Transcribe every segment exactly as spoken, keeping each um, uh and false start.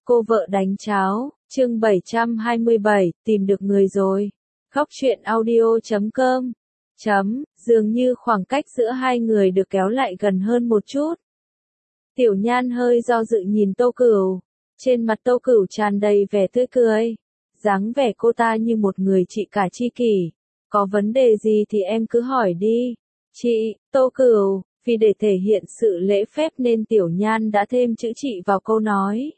Cô vợ đánh cháo, chương bảy trăm hai mươi bảy, tìm được người rồi. Góc truyện audio chấm com. Chấm, dường như khoảng cách giữa hai người được kéo lại gần hơn một chút. Tiểu Nhan hơi do dự nhìn Tô Cửu. Trên mặt Tô Cửu tràn đầy vẻ tươi cười. Dáng vẻ cô ta như một người chị cả tri kỷ. Có vấn đề gì thì em cứ hỏi đi. Chị, Tô Cửu, vì để thể hiện sự lễ phép nên Tiểu Nhan đã thêm chữ chị vào câu nói.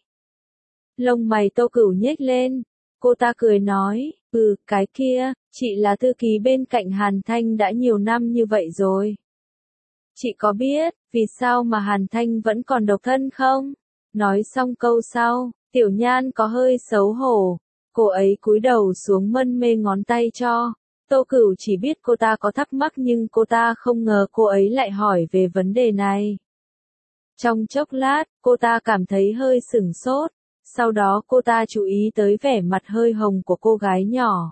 Lông mày Tô Cửu nhếch lên. Cô ta cười nói, ừ, cái kia, chị là thư ký bên cạnh Hàn Thanh đã nhiều năm như vậy rồi. Chị có biết, vì sao mà Hàn Thanh vẫn còn độc thân không? Nói xong câu sau, Tiểu Nhan có hơi xấu hổ. Cô ấy cúi đầu xuống mân mê ngón tay cho. Tô Cửu chỉ biết cô ta có thắc mắc nhưng cô ta không ngờ cô ấy lại hỏi về vấn đề này. Trong chốc lát, cô ta cảm thấy hơi sửng sốt. Sau đó cô ta chú ý tới vẻ mặt hơi hồng của cô gái nhỏ.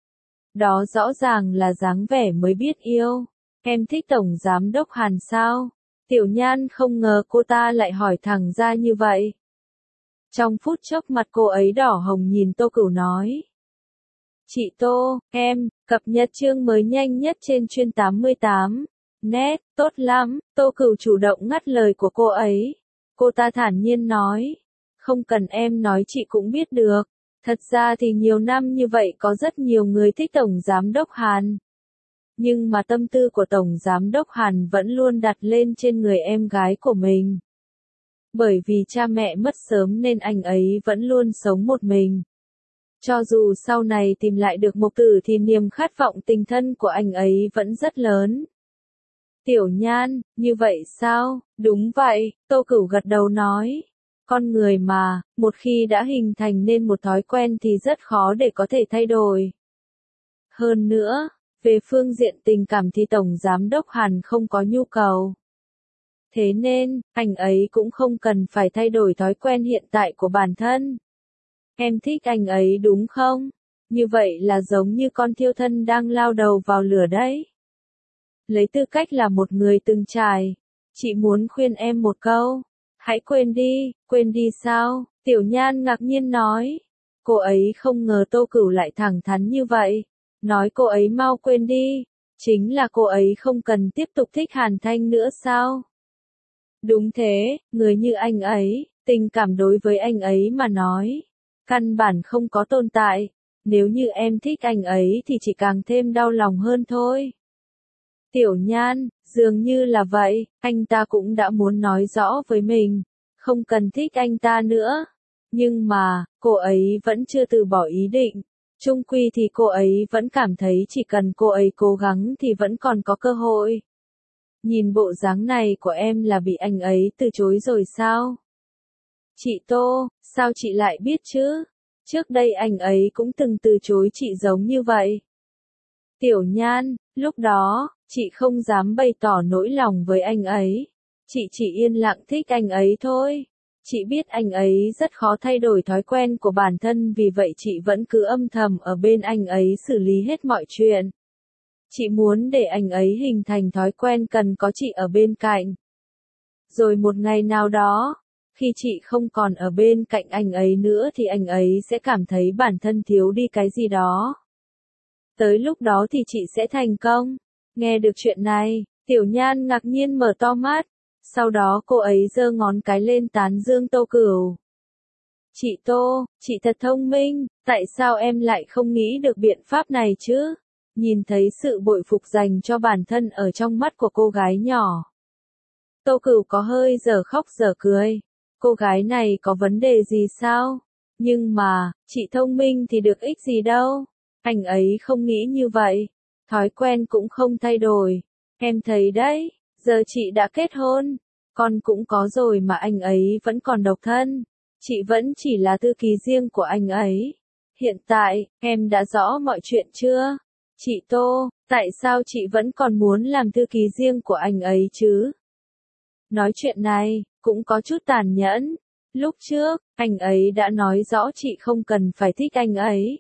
Đó rõ ràng là dáng vẻ mới biết yêu. Em thích Tổng Giám đốc Hàn sao? Tiểu Nhan không ngờ cô ta lại hỏi thẳng ra như vậy. Trong phút chốc mặt cô ấy đỏ hồng nhìn Tô Cửu nói. Chị Tô, em, cập nhật chương mới nhanh nhất trên chuyên tám mươi tám. Nét, tốt lắm, Tô Cửu chủ động ngắt lời của cô ấy. Cô ta thản nhiên nói. Không cần em nói chị cũng biết được. Thật ra thì nhiều năm như vậy có rất nhiều người thích Tổng Giám đốc Hàn. Nhưng mà tâm tư của Tổng Giám đốc Hàn vẫn luôn đặt lên trên người em gái của mình. Bởi vì cha mẹ mất sớm nên anh ấy vẫn luôn sống một mình. Cho dù sau này tìm lại được mục tử thì niềm khát vọng tình thân của anh ấy vẫn rất lớn. Tiểu Nhan, như vậy sao? Đúng vậy, Tô Cửu gật đầu nói. Con người mà, một khi đã hình thành nên một thói quen thì rất khó để có thể thay đổi. Hơn nữa, về phương diện tình cảm thì Tổng Giám đốc Hàn không có nhu cầu. Thế nên, anh ấy cũng không cần phải thay đổi thói quen hiện tại của bản thân. Em thích anh ấy đúng không? Như vậy là giống như con thiêu thân đang lao đầu vào lửa đấy. Lấy tư cách là một người từng trải, chị muốn khuyên em một câu. Hãy quên đi, quên đi sao? Tiểu Nhan ngạc nhiên nói. Cô ấy không ngờ Tô Cửu lại thẳng thắn như vậy. Nói cô ấy mau quên đi. Chính là cô ấy không cần tiếp tục thích Hàn Thanh nữa sao? Đúng thế, người như anh ấy, tình cảm đối với anh ấy mà nói. Căn bản không có tồn tại. Nếu như em thích anh ấy thì chỉ càng thêm đau lòng hơn thôi. Tiểu Nhan, dường như là vậy, anh ta cũng đã muốn nói rõ với mình, không cần thích anh ta nữa. Nhưng mà, cô ấy vẫn chưa từ bỏ ý định. Chung quy thì cô ấy vẫn cảm thấy chỉ cần cô ấy cố gắng thì vẫn còn có cơ hội. Nhìn bộ dáng này của em là bị anh ấy từ chối rồi sao? Chị Tô, sao chị lại biết chứ? Trước đây anh ấy cũng từng từ chối chị giống như vậy. Tiểu Nhan, lúc đó, chị không dám bày tỏ nỗi lòng với anh ấy. Chị chỉ yên lặng thích anh ấy thôi. Chị biết anh ấy rất khó thay đổi thói quen của bản thân vì vậy chị vẫn cứ âm thầm ở bên anh ấy xử lý hết mọi chuyện. Chị muốn để anh ấy hình thành thói quen cần có chị ở bên cạnh. Rồi một ngày nào đó, khi chị không còn ở bên cạnh anh ấy nữa thì anh ấy sẽ cảm thấy bản thân thiếu đi cái gì đó. Tới lúc đó thì chị sẽ thành công. Nghe được chuyện này, Tiểu Nhan ngạc nhiên mở to mắt. Sau đó cô ấy giơ ngón cái lên tán dương Tô Cửu. Chị Tô, chị thật thông minh, tại sao em lại không nghĩ được biện pháp này chứ? Nhìn thấy sự bội phục dành cho bản thân ở trong mắt của cô gái nhỏ. Tô Cửu có hơi dở khóc dở cười. Cô gái này có vấn đề gì sao? Nhưng mà, chị thông minh thì được ích gì đâu. Anh ấy không nghĩ như vậy. Thói quen cũng không thay đổi. Em thấy đấy, giờ chị đã kết hôn. Con cũng có rồi mà anh ấy vẫn còn độc thân. Chị vẫn chỉ là thư ký riêng của anh ấy. Hiện tại, em đã rõ mọi chuyện chưa? Chị Tô, tại sao chị vẫn còn muốn làm thư ký riêng của anh ấy chứ? Nói chuyện này, cũng có chút tàn nhẫn. Lúc trước, anh ấy đã nói rõ chị không cần phải thích anh ấy.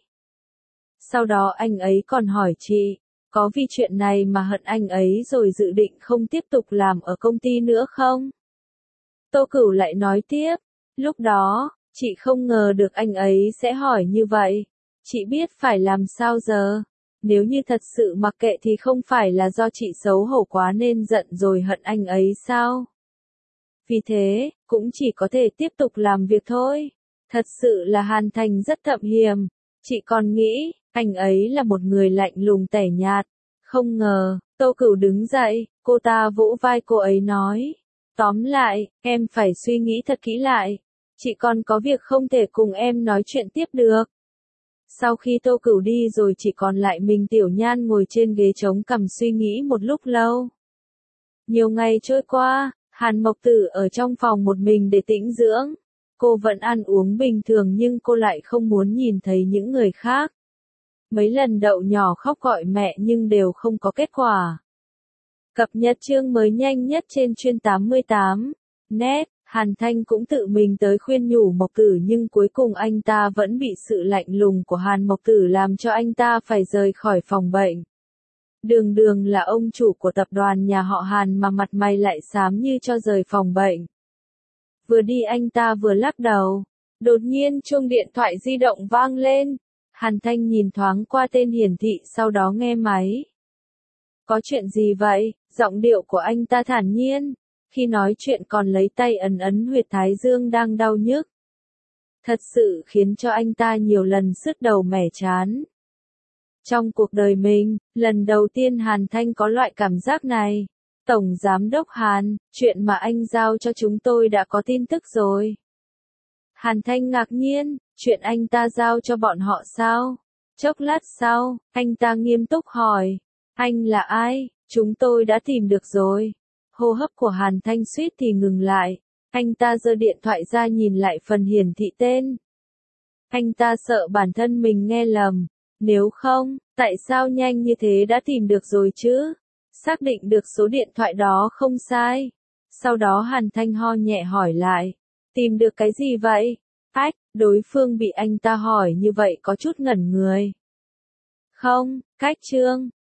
Sau đó anh ấy còn hỏi chị, có vì chuyện này mà hận anh ấy rồi dự định không tiếp tục làm ở công ty nữa không? Tô Cửu lại nói tiếp, lúc đó, Chị không ngờ được anh ấy sẽ hỏi như vậy. Chị biết phải làm sao giờ. Nếu như thật sự mặc kệ thì không phải là do chị xấu hổ quá nên giận rồi hận anh ấy sao? Vì thế, cũng chỉ có thể tiếp tục làm việc thôi. Thật sự là Hàn Thành rất thậm hiềm. Chị còn nghĩ, anh ấy là một người lạnh lùng tẻ nhạt. Không ngờ, Tô Cửu đứng dậy, cô ta vỗ vai cô ấy nói. Tóm lại, em phải suy nghĩ thật kỹ lại. Chị còn có việc không thể cùng em nói chuyện tiếp được. Sau khi Tô Cửu đi rồi chỉ còn lại mình Tiểu Nhan ngồi trên ghế trống cằm suy nghĩ một lúc lâu. Nhiều ngày trôi qua, Hàn Mộc Tử ở trong phòng một mình để tĩnh dưỡng. Cô vẫn ăn uống bình thường nhưng cô lại không muốn nhìn thấy những người khác. Mấy lần Đậu nhỏ khóc gọi mẹ nhưng đều không có kết quả. Cập nhật chương mới nhanh nhất trên chuyên tám mươi tám. Net, Hàn Thanh cũng tự mình tới khuyên nhủ Mộc Tử nhưng cuối cùng anh ta vẫn bị sự lạnh lùng của Hàn Mộc Tử làm cho anh ta phải rời khỏi phòng bệnh. Đường đường là ông chủ của tập đoàn nhà họ Hàn mà mặt mày lại xám như cho rời phòng bệnh. Vừa đi anh ta vừa lắc đầu. Đột nhiên chuông điện thoại di động vang lên. Hàn Thanh nhìn thoáng qua tên hiển thị sau đó nghe máy. Có chuyện gì vậy? Giọng điệu của anh ta thản nhiên. Khi nói chuyện còn lấy tay ấn ấn huyệt thái dương đang đau nhức. Thật sự khiến cho anh ta nhiều lần sứt đầu mẻ chán. Trong cuộc đời mình, lần đầu tiên Hàn Thanh có loại cảm giác này. Tổng Giám đốc Hàn, chuyện mà anh giao cho chúng tôi đã có tin tức rồi. Hàn Thanh ngạc nhiên, chuyện anh ta giao cho bọn họ sao? Chốc lát sau, anh ta nghiêm túc hỏi. Anh là ai? Chúng tôi đã tìm được rồi. Hô hấp của Hàn Thanh suýt thì ngừng lại. Anh ta giơ điện thoại ra nhìn lại phần hiển thị tên. Anh ta sợ bản thân mình nghe lầm. Nếu không, tại sao nhanh như thế đã tìm được rồi chứ? Xác định được số điện thoại đó không sai. Sau đó Hàn Thanh ho nhẹ hỏi lại. Tìm được cái gì vậy? Ách, đối phương bị anh ta hỏi như vậy có chút ngẩn người. Không, cách chương.